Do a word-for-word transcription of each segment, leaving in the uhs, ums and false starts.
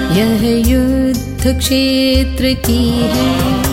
यह युद्ध क्षेत्र की है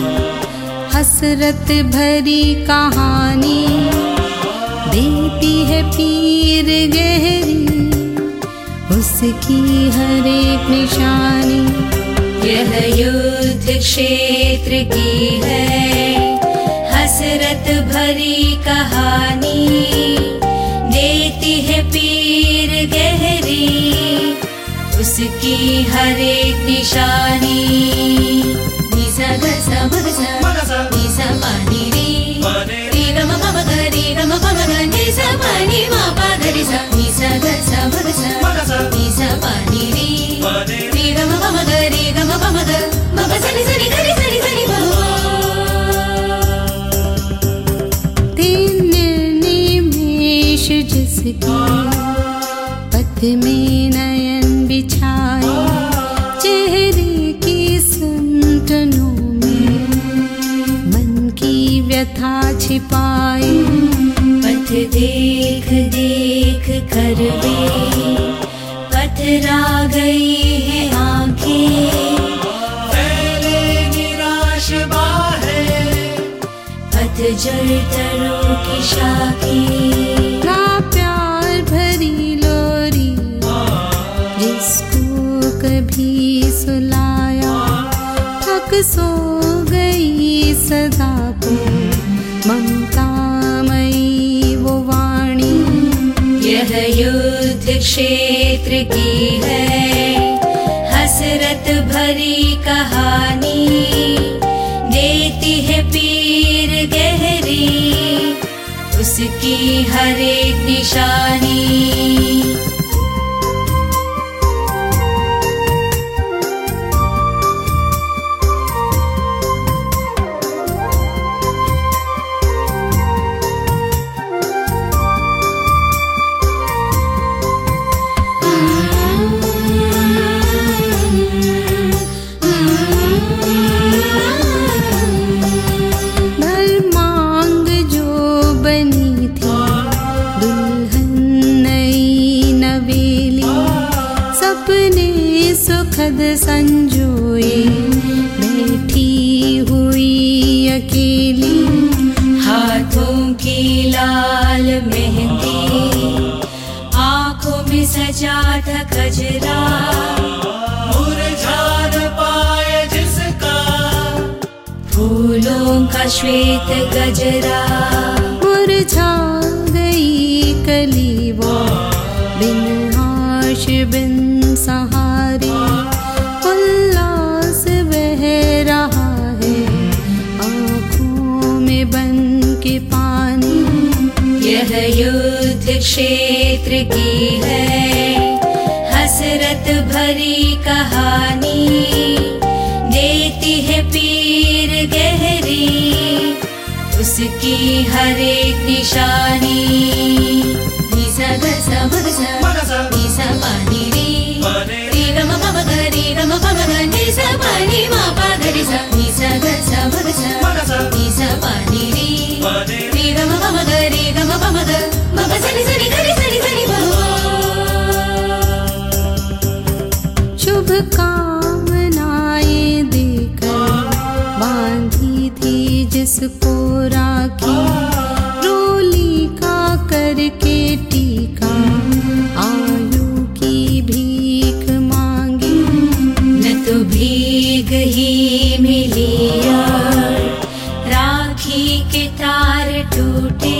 हसरत भरी कहानी, देती है पीर गहरी उसकी हर एक निशानी। यह युद्ध क्षेत्र की है हसरत भरी कहानी, देती है पीर गहरी उसकी हर एक निशानी। निसा गसा मगसा निसा पानी रे रे गम पम ग रे गम पम ग निसा पानी मा पा ग रे सा निसा गसा मगसा निसा पानी रे रे गम पम ग रे गम पम ग म प सा नि सा नि ग रे सा नि सा नि प तीन निर्निमेष जिसकी पथ में नयन बिछाए, चेहरे की संतनों में मन की व्यथा छिपाए। पथ देख देख कर वे पथरा गई है आंखें, फैले निराश बाहें, पथ जड़ तरों की शाखें। ना प्यार भरी लोरी जिसको कभी सुलाया, थक सो गई सदा को ममतामयी वो वाणी। यह युद्ध क्षेत्र की है हसरत भरी कहानी, देती है पीर गहरी उसकी हर एक निशानी। सुखद संजोए बैठी हुई अकेली, हाथों की लाल मेहंदी, आंखों में सजा था गजरा, मुरझा न पाए जिसका फूलों का श्वेत गजरा। मुरझा गई कली वो बिन आश बिन सहारे, उल्लास बह रहा है आँखों में बन के पानी। यह युद्ध क्षेत्र की है हसरत भरी कहानी, देती है पीर गहरी उसकी हर एक निशानी। निसा गसा मगसा निसा पानी रे रे गम पम ग रे गम पम ग निसा पानी मा पा ग रे सा निसा गसा मगसा निसा पानी रे रे गम पम ग रे गम पम ग म प सा नि सा नि ग रे सा नि सा नि प। शुभ कामनाएं देकर बांधी थी जिसको राखी, रोली का करके टीका आयु की भीख मांगी। न तो भीग ही मिली यार, राखी के तार टूटे,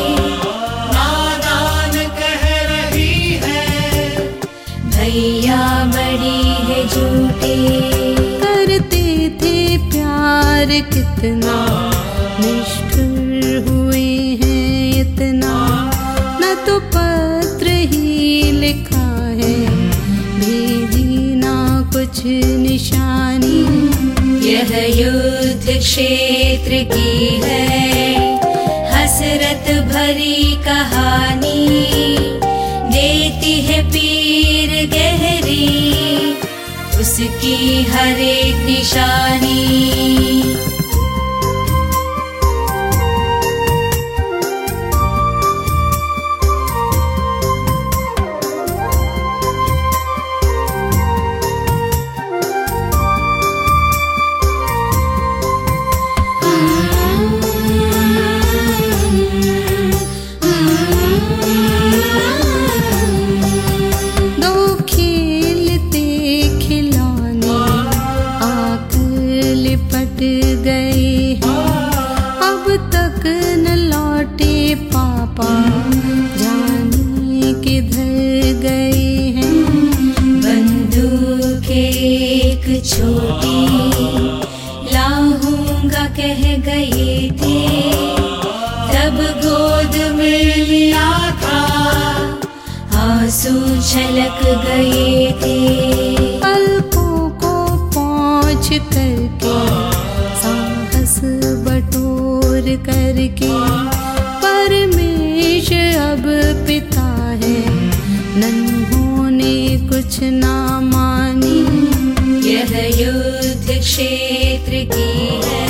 नादान कह रही है भैया बड़ी है झूठे। करते थे प्यार कितना, निष्ठुर हुए हैं इतना, न तो पत्र ही लिखा है भेजी ना कुछ निशानी। यह युद्ध क्षेत्र की है हसरत भरी कहानी, देती है पीर गहरी उसकी हर एक निशानी। छोटी लाऊंगा कह गए थे, तब गोद में लिया था, आंसू छलक गए थे। पलकों को पहुँच करके साहस बटोर करके, परमेश अब पिता है, नन्हों ने कुछ ना मानी। यह युद्ध क्षेत्र की है